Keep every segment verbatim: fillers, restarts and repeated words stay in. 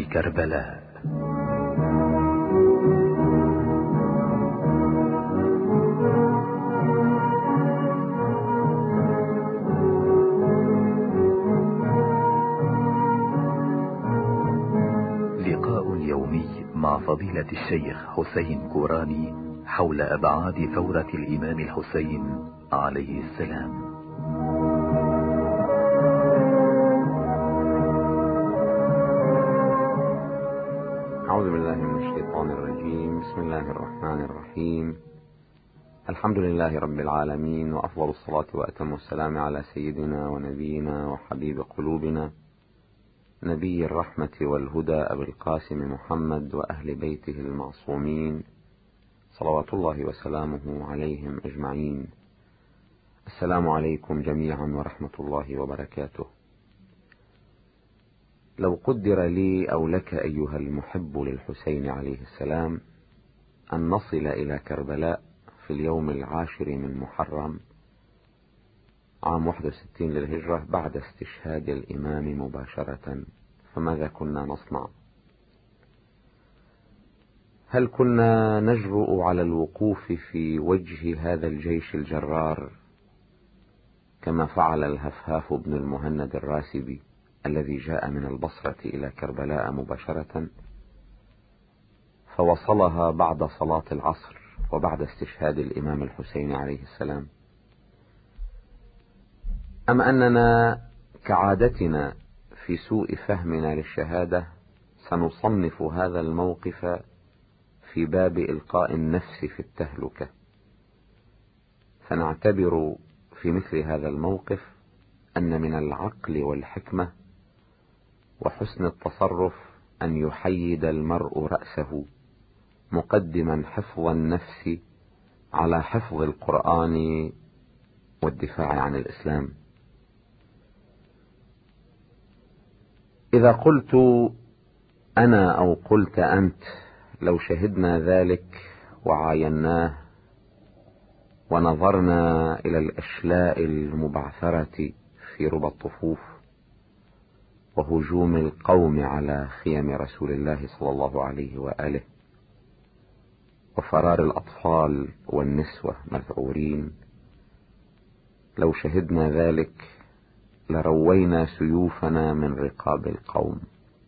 كربلاء. لقاء يومي مع فضيلة الشيخ حسين كوراني حول أبعاد ثورة الإمام الحسين عليه السلام. أعوذ بالله من الشيطان الرجيم. بسم الله الرحمن الرحيم. الحمد لله رب العالمين، وأفضل الصلاة وأتم السلام على سيدنا ونبينا وحبيب قلوبنا نبي الرحمة والهدى أبي القاسم محمد وأهل بيته المعصومين صلوات الله وسلامه عليهم أجمعين. السلام عليكم جميعا ورحمة الله وبركاته. لو قدر لي أو لك أيها المحب للحسين عليه السلام أن نصل إلى كربلاء في اليوم العاشر من محرم عام واحد وستين للهجرة بعد استشهاد الإمام مباشرة، فماذا كنا نصنع؟ هل كنا نجرؤ على الوقوف في وجه هذا الجيش الجرار كما فعل الهفهاف بن المهند الراسبي الذي جاء من البصرة إلى كربلاء مباشرة فوصلها بعد صلاة العصر وبعد استشهاد الإمام الحسين عليه السلام؟ أم أننا كعادتنا في سوء فهمنا للشهادة سنصنف هذا الموقف في باب إلقاء النفس في التهلكة، فنعتبر في مثل هذا الموقف أن من العقل والحكمة وحسن التصرف أن يحيد المرء رأسه مقدما حفظ النفس على حفظ القرآن والدفاع عن الإسلام. إذا قلت أنا أو قلت أنت لو شهدنا ذلك وعايناه ونظرنا إلى الأشلاء المبعثرة في ربى الطفوف وهجوم القوم على خيم رسول الله صلى الله عليه وآله وفرار الأطفال والنسوة مذعورين، لو شهدنا ذلك لروينا سيوفنا من رقاب القوم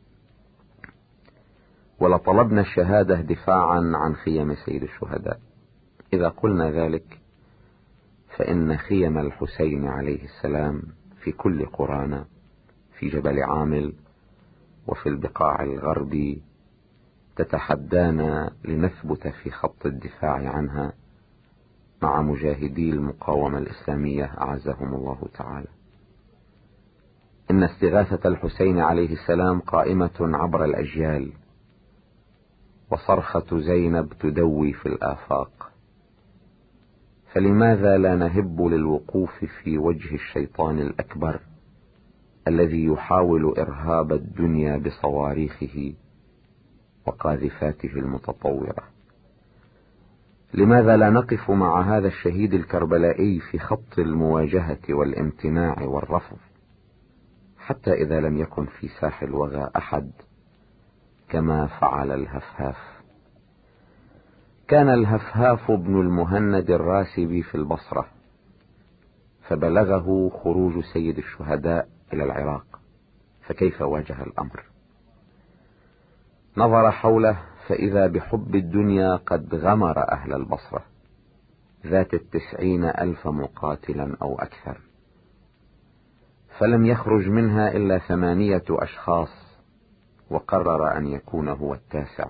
ولطلبنا الشهادة دفاعا عن خيم سيد الشهداء. إذا قلنا ذلك فإن خيم الحسين عليه السلام في كل قرانا، في جبل عامل وفي البقاع الغربي، تتحدانا لنثبت في خط الدفاع عنها مع مجاهدي المقاومة الإسلامية أعزهم الله تعالى. إن استغاثة الحسين عليه السلام قائمة عبر الأجيال، وصرخة زينب تدوي في الآفاق، فلماذا لا نهب للوقوف في وجه الشيطان الأكبر الذي يحاول إرهاب الدنيا بصواريخه وقاذفاته المتطورة؟ لماذا لا نقف مع هذا الشهيد الكربلائي في خط المواجهة والامتناع والرفض، حتى إذا لم يكن في ساح الوغى أحد كما فعل الهفهاف؟ كان الهفهاف ابن المهند الراسبي في البصرة، فبلغه خروج سيد الشهداء إلى العراق، فكيف واجه الأمر؟ نظر حوله فإذا بحب الدنيا قد غمر أهل البصرة ذات التسعين ألف مقاتلا أو أكثر، فلم يخرج منها إلا ثمانية أشخاص، وقرر أن يكون هو التاسع.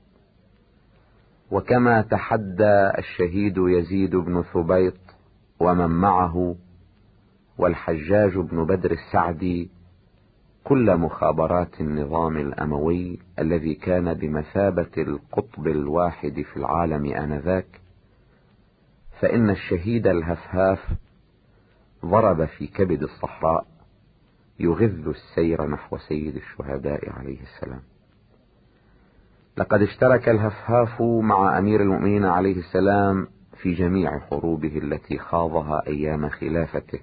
وكما تحدى الشهيد يزيد بن ثبيط ومن معه والحجاج بن بدر السعدي كل مخابرات النظام الأموي الذي كان بمثابة القطب الواحد في العالم آنذاك، فإن الشهيد الهفهاف ضرب في كبد الصحراء يغذ السير نحو سيد الشهداء عليه السلام. لقد اشترك الهفهاف مع أمير المؤمنين عليه السلام في جميع حروبه التي خاضها أيام خلافته،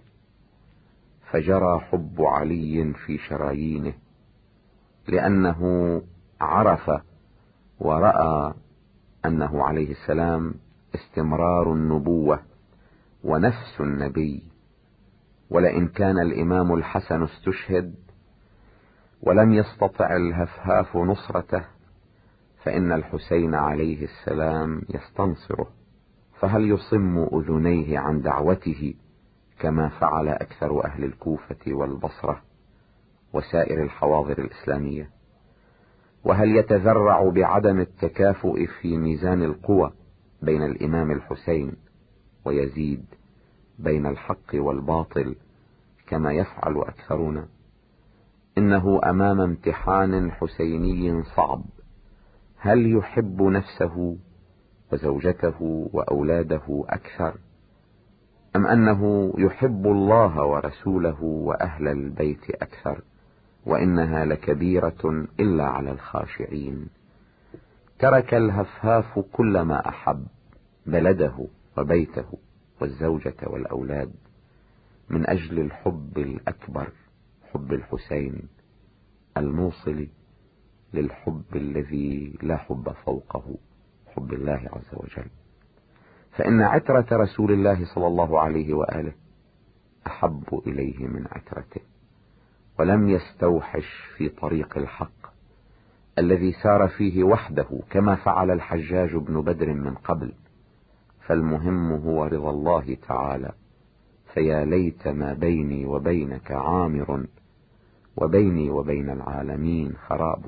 فجرى حب علي في شرايينه، لأنه عرف ورأى أنه عليه السلام استمرار النبوة ونفس النبي. ولئن كان الإمام الحسن استشهد ولم يستطع الهفهاف نصرته، فإن الحسين عليه السلام يستنصره، فهل يصم أذنيه عن دعوته كما فعل أكثر أهل الكوفة والبصرة وسائر الحواضر الإسلامية؟ وهل يتذرع بعدم التكافؤ في ميزان القوى بين الإمام الحسين ويزيد، بين الحق والباطل كما يفعل أكثرنا؟ إنه أمام امتحان حسيني صعب، هل يحب نفسه وزوجته وأولاده أكثر، أم أنه يحب الله ورسوله وأهل البيت أكثر؟ وإنها لكبيرة إلا على الخاشعين. ترك الهفهاف كل ما أحب، بلده وبيته والزوجة والأولاد، من أجل الحب الأكبر، حب الحسين الموصل للحب الذي لا حب فوقه، حب الله عز وجل. فإن عترة رسول الله صلى الله عليه وآله أحب إليه من عترته، ولم يستوحش في طريق الحق الذي سار فيه وحده كما فعل الحجاج بن بدر من قبل. فالمهم هو رضا الله تعالى، فيا ليت ما بيني وبينك عامر وبيني وبين العالمين خراب.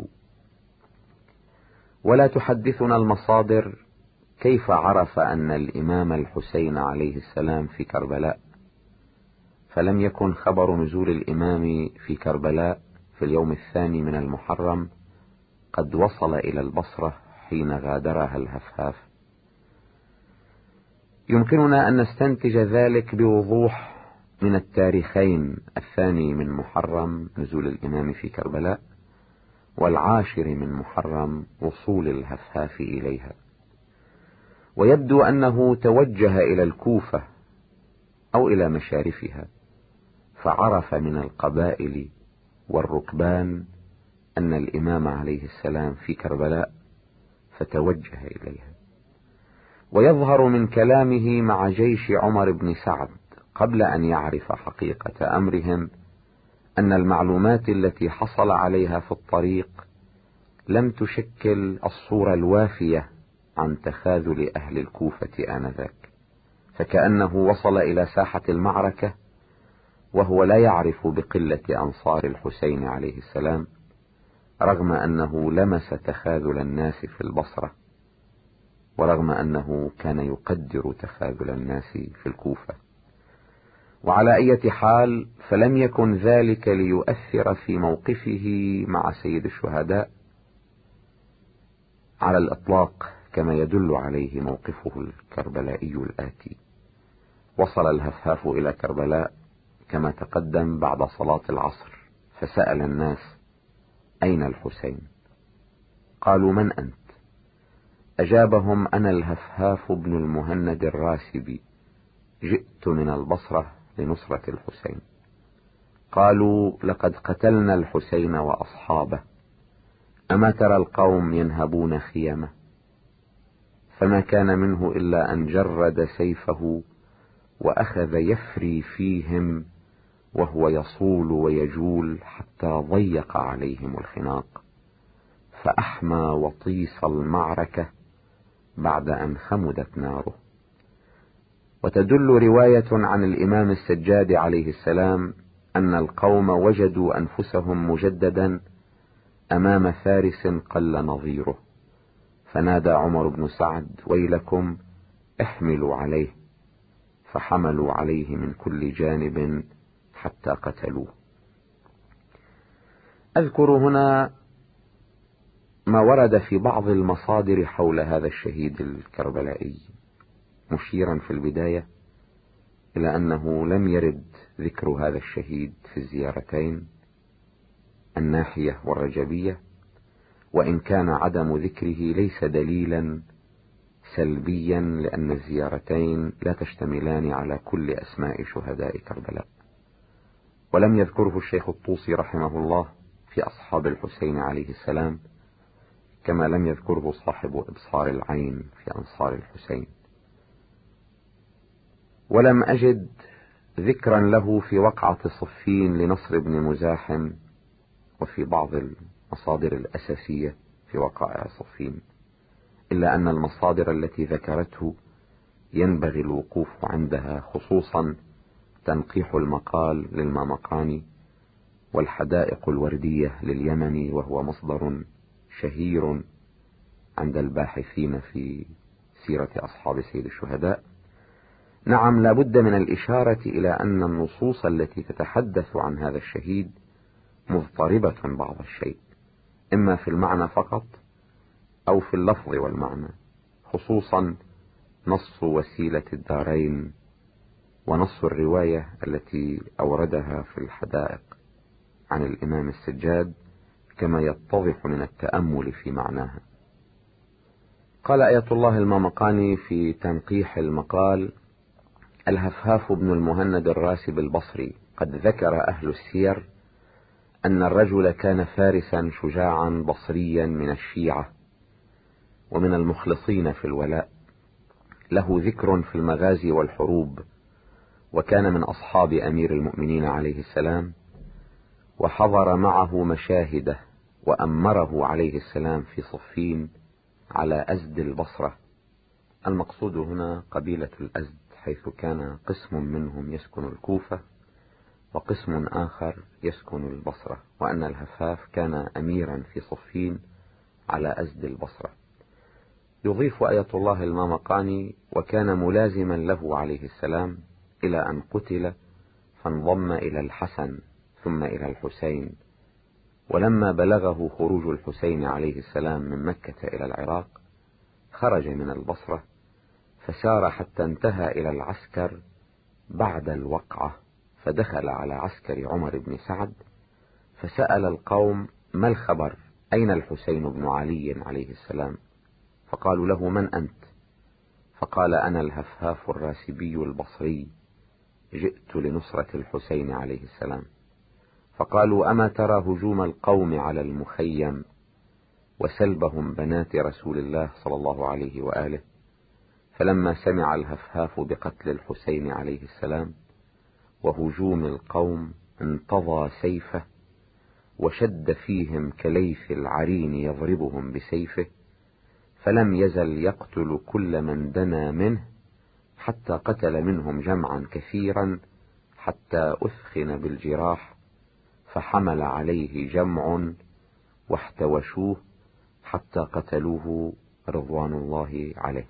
ولا تحدثنا المصادر كيف عرف أن الإمام الحسين عليه السلام في كربلاء، فلم يكن خبر نزول الإمام في كربلاء في اليوم الثاني من المحرم قد وصل إلى البصرة حين غادرها الهفهاف. يمكننا أن نستنتج ذلك بوضوح من التاريخين، الثاني من محرم نزول الإمام في كربلاء، والعاشر من محرم وصول الهفهاف إليها. ويبدو أنه توجه إلى الكوفة أو إلى مشارفها، فعرف من القبائل والركبان أن الإمام عليه السلام في كربلاء فتوجه إليها. ويظهر من كلامه مع جيش عمر بن سعد قبل أن يعرف حقيقة أمرهم أن المعلومات التي حصل عليها في الطريق لم تشكل الصورة الوافية عن تخاذل أهل الكوفة آنذاك، فكأنه وصل إلى ساحة المعركة وهو لا يعرف بقلة أنصار الحسين عليه السلام، رغم أنه لمس تخاذل الناس في البصرة، ورغم أنه كان يقدر تخاذل الناس في الكوفة. وعلى أي حال فلم يكن ذلك ليؤثر في موقفه مع سيد الشهداء على الإطلاق، كما يدل عليه موقفه الكربلائي الآتي. وصل الهفهاف إلى كربلاء كما تقدم بعد صلاة العصر، فسأل الناس: أين الحسين؟ قالوا: من أنت؟ أجابهم: أنا الهفهاف بن المهند الراسبي، جئت من البصرة لنصرة الحسين. قالوا: لقد قتلنا الحسين وأصحابه، أما ترى القوم ينهبون خيمه؟ فما كان منه إلا أن جرد سيفه وأخذ يفري فيهم وهو يصول ويجول حتى ضيق عليهم الخناق، فأحمى وطيس المعركة بعد أن خمدت ناره. وتدل رواية عن الإمام السجاد عليه السلام أن القوم وجدوا أنفسهم مجددا أمام فارس قل نظيره، فنادى عمر بن سعد: ويلكم احملوا عليه، فحملوا عليه من كل جانب حتى قتلوه. أذكر هنا ما ورد في بعض المصادر حول هذا الشهيد الكربلائي، مشيرا في البداية إلى أنه لم يرد ذكر هذا الشهيد في الزيارتين الناحية والرجبية، وإن كان عدم ذكره ليس دليلا سلبيا، لأن الزيارتين لا تشتملان على كل أسماء شهداء كربلاء. ولم يذكره الشيخ الطوسي رحمه الله في أصحاب الحسين عليه السلام، كما لم يذكره صاحب إبصار العين في أنصار الحسين. ولم أجد ذكرا له في وقعة صفين لنصر بن مزاحم وفي بعض المصادر الأساسية في وقائع صفين، إلا أن المصادر التي ذكرته ينبغي الوقوف عندها، خصوصا تنقيح المقال للمامقاني والحدائق الوردية لليمني، وهو مصدر شهير عند الباحثين في سيرة أصحاب سيد الشهداء. نعم، لا بد من الإشارة إلى أن النصوص التي تتحدث عن هذا الشهيد مضطربة بعض الشيء، إما في المعنى فقط أو في اللفظ والمعنى، خصوصا نص وسيلة الدارين ونص الرواية التي أوردها في الحدائق عن الإمام السجاد، كما يتضح من التأمل في معناها. قال آية الله المامقاني في تنقيح المقال: الهفهاف بن المهند الراسب البصري قد ذكر أهل السير أن الرجل كان فارسا شجاعا بصريا من الشيعة ومن المخلصين في الولاء، له ذكر في المغازي والحروب، وكان من أصحاب أمير المؤمنين عليه السلام، وحضر معه مشاهده وأمره عليه السلام في صفين على أزد البصرة. المقصود هنا قبيلة الأزد، حيث كان قسم منهم يسكن الكوفة وقسم آخر يسكن البصرة، وأن الهفاف كان أميرا في صفين على أزد البصرة. يضيف آية الله المامقاني: وكان ملازما له عليه السلام إلى أن قتل، فانضم إلى الحسن ثم إلى الحسين، ولما بلغه خروج الحسين عليه السلام من مكة إلى العراق خرج من البصرة فسار حتى انتهى إلى العسكر بعد الوقعة، فدخل على عسكر عمر بن سعد فسأل القوم: ما الخبر؟ أين الحسين بن علي عليه السلام؟ فقالوا له: من أنت؟ فقال: أنا الهفهاف الراسبي البصري، جئت لنصرة الحسين عليه السلام. فقالوا: أما ترى هجوم القوم على المخيم وسلبهم بنات رسول الله صلى الله عليه وآله؟ فلما سمع الهفهاف بقتل الحسين عليه السلام وهجوم القوم انتضى سيفه وشد فيهم كليث العرين يضربهم بسيفه، فلم يزل يقتل كل من دنا منه، حتى قتل منهم جمعا كثيرا حتى أثخن بالجراح، فحمل عليه جمع واحتوشوه حتى قتلوه رضوان الله عليه.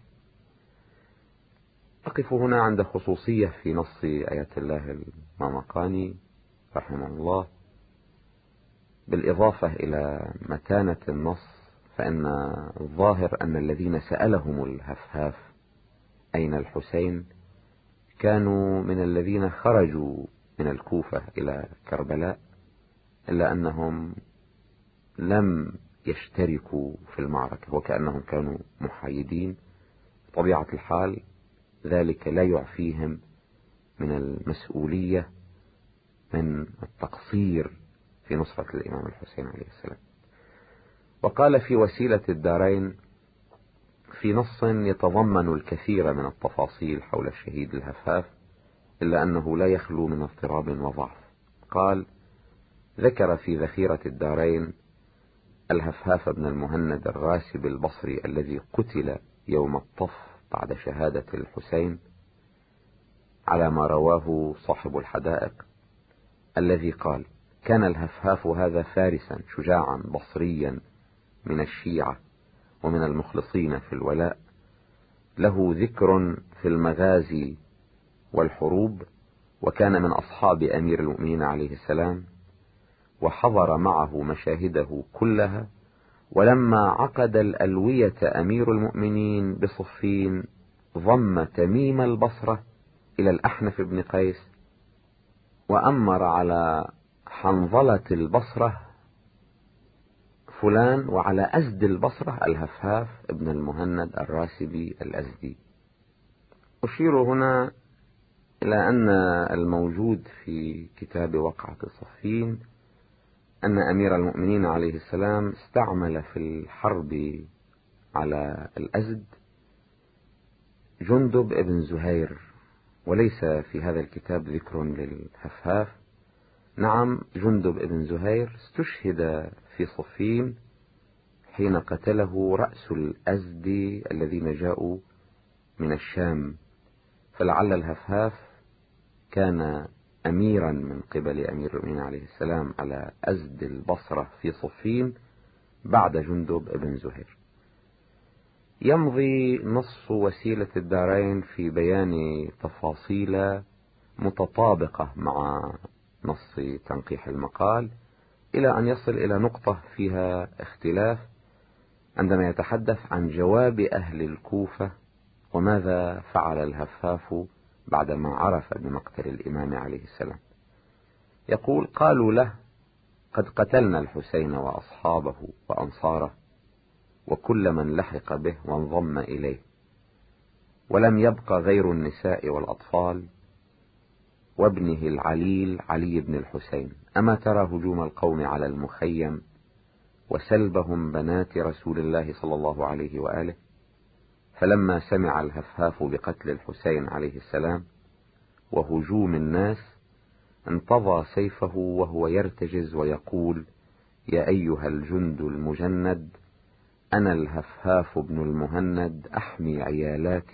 أقف هنا عند خصوصية في نص آية الله المامقاني رحمه الله، بالإضافة إلى متانة النص، فإن الظاهر أن الذين سألهم الهفهاف أين الحسين كانوا من الذين خرجوا من الكوفة إلى كربلاء، إلا أنهم لم يشتركوا في المعركة وكأنهم كانوا محايدين. طبيعة الحال ذلك لا يعفيهم من المسؤولية من التقصير في نصرة الإمام الحسين عليه السلام. وقال في وسيلة الدارين في نص يتضمن الكثير من التفاصيل حول الشهيد الهفاف، إلا أنه لا يخلو من اضطراب وضعف. قال: ذكر في ذخيرة الدارين الهفهاف بن المهند الراسب البصري الذي قتل يوم الطف بعد شهادة الحسين، على ما رواه صاحب الحدائق، الذي قال: كان الهفهاف هذا فارسا شجاعا بصريا من الشيعة ومن المخلصين في الولاء، له ذكر في المغازي والحروب، وكان من أصحاب أمير المؤمنين عليه السلام، وحضر معه مشاهده كلها، ولما عقد الألوية أمير المؤمنين بصفين ضم تميم البصرة إلى الأحنف بن قيس، وأمر على حنظلة البصرة فلان، وعلى أزد البصرة الهفهاف ابن المهند الراسبي الأزدي. أشير هنا إلى أن الموجود في كتاب وقعة صفين أن أمير المؤمنين عليه السلام استعمل في الحرب على الأزد جندب بن زهير، وليس في هذا الكتاب ذكر للهفهاف. نعم، جندب بن زهير استشهد في صفين حين قتله رأس الأزد الذين جاءوا من الشام، فلعل الهفهاف كان أميرا من قبل أمير المؤمنين عليه السلام على أزد البصرة في صفين بعد جندب بن زهير. يمضي نص وسيلة الدارين في بيان تفاصيل متطابقة مع نص تنقيح المقال، إلى أن يصل إلى نقطة فيها اختلاف عندما يتحدث عن جواب أهل الكوفة وماذا فعل الهفاف بعدما عرف بمقتل الإمام عليه السلام. يقول: قالوا له: قد قتلنا الحسين وأصحابه وأنصاره وكل من لحق به وانضم إليه، ولم يبق غير النساء والأطفال وابنه العليل علي بن الحسين. أما ترى هجوم القوم على المخيم وسلبهم بنات رسول الله صلى الله عليه وآله؟ فلما سمع الهفهاف بقتل الحسين عليه السلام وهجوم الناس انتضى سيفه وهو يرتجز ويقول: يا أيها الجند المجند، أنا الهفهاف بن المهند أحمي عيالات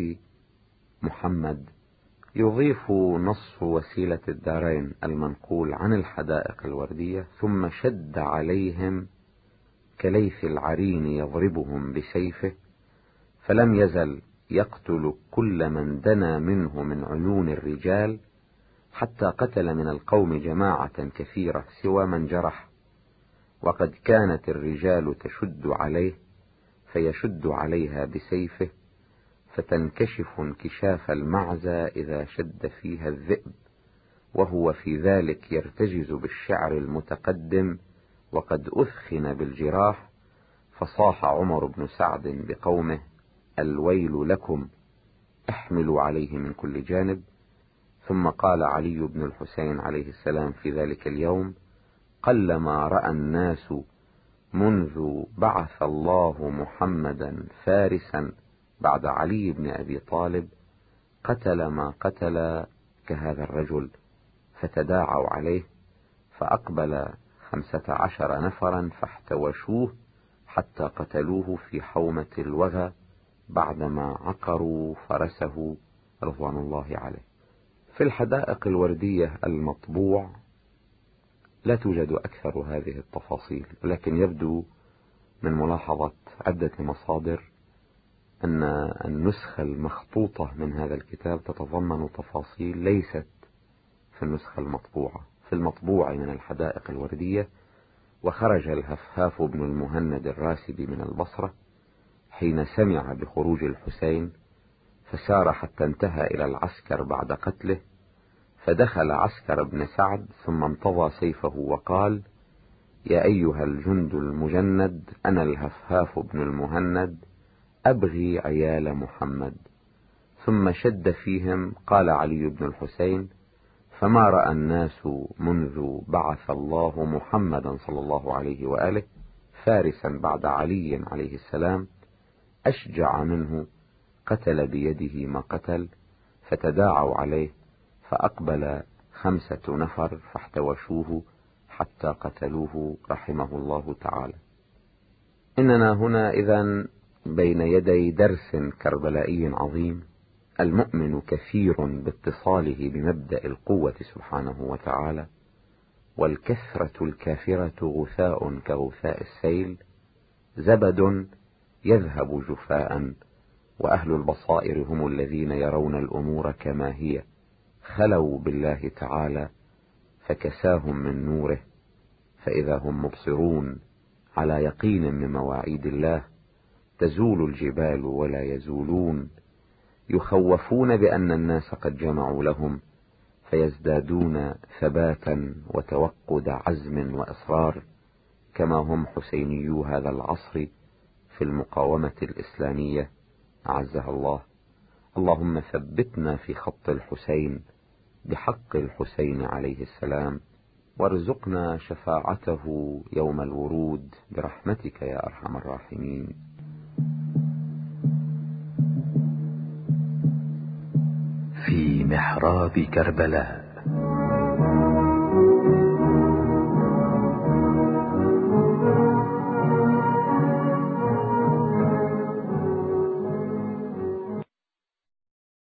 محمد. يضيف نص وسيلة الدارين المنقول عن الحدائق الوردية: ثم شد عليهم كليث العرين يضربهم بسيفه، فلم يزل يقتل كل من دنا منه من عيون الرجال، حتى قتل من القوم جماعة كثيرة سوى من جرح. وقد كانت الرجال تشد عليه فيشد عليها بسيفه، فتنكشف انكشاف المعزى إذا شد فيها الذئب، وهو في ذلك يرتجز بالشعر المتقدم وقد أثخن بالجراح. فصاح عمر بن سعد بقومه: الويل لكم، احملوا عليه من كل جانب. ثم قال علي بن الحسين عليه السلام في ذلك اليوم: قلما رأى الناس منذ بعث الله محمدا فارسا بعد علي بن أبي طالب قتل ما قتل كهذا الرجل، فتداعوا عليه، فأقبل خمسة عشر نفرا فاحتوشوه حتى قتلوه في حومة الوغى بعدما عقروا فرسه رضوان الله عليه. في الحدائق الوردية المطبوع لا توجد أكثر هذه التفاصيل، ولكن يبدو من ملاحظة عدة مصادر أن النسخة المخطوطة من هذا الكتاب تتضمن تفاصيل ليست في النسخة المطبوعة. في المطبوع من الحدائق الوردية: وخرج الهفهاف بن المهند الراسبي من البصرة حين سمع بخروج الحسين، فسار حتى انتهى إلى العسكر بعد قتله، فدخل عسكر بن سعد ثم انتضى سيفه وقال: يا أيها الجند المجند، أنا الهفهاف بن المهند أبغي عيال محمد. ثم شد فيهم. قال علي بن الحسين: فما رأى الناس منذ بعث الله محمدا صلى الله عليه وآله فارسا بعد علي عليه السلام أشجع منه، قتل بيده ما قتل. فتداعوا عليه، فأقبل خمسة نفر فاحتوشوه حتى قتلوه رحمه الله تعالى. إننا هنا إذن بين يدي درس كربلائي عظيم. المؤمن كثير باتصاله بمبدأ القوة سبحانه وتعالى، والكثرة الكافرة غثاء كغثاء السيل، زبد يذهب جفاء. وأهل البصائر هم الذين يرون الأمور كما هي، خلوا بالله تعالى فكساهم من نوره، فإذا هم مبصرون على يقين من مواعيد الله، تزول الجبال ولا يزولون، يخوفون بأن الناس قد جمعوا لهم فيزدادون ثباتا وتوقد عزم وإصرار، كما هم حسينيو هذا العصر في المقاومة الإسلامية أعزها الله. اللهم ثبتنا في خط الحسين بحق الحسين عليه السلام، وارزقنا شفاعته يوم الورود برحمتك يا أرحم الراحمين. في محراب كربلاء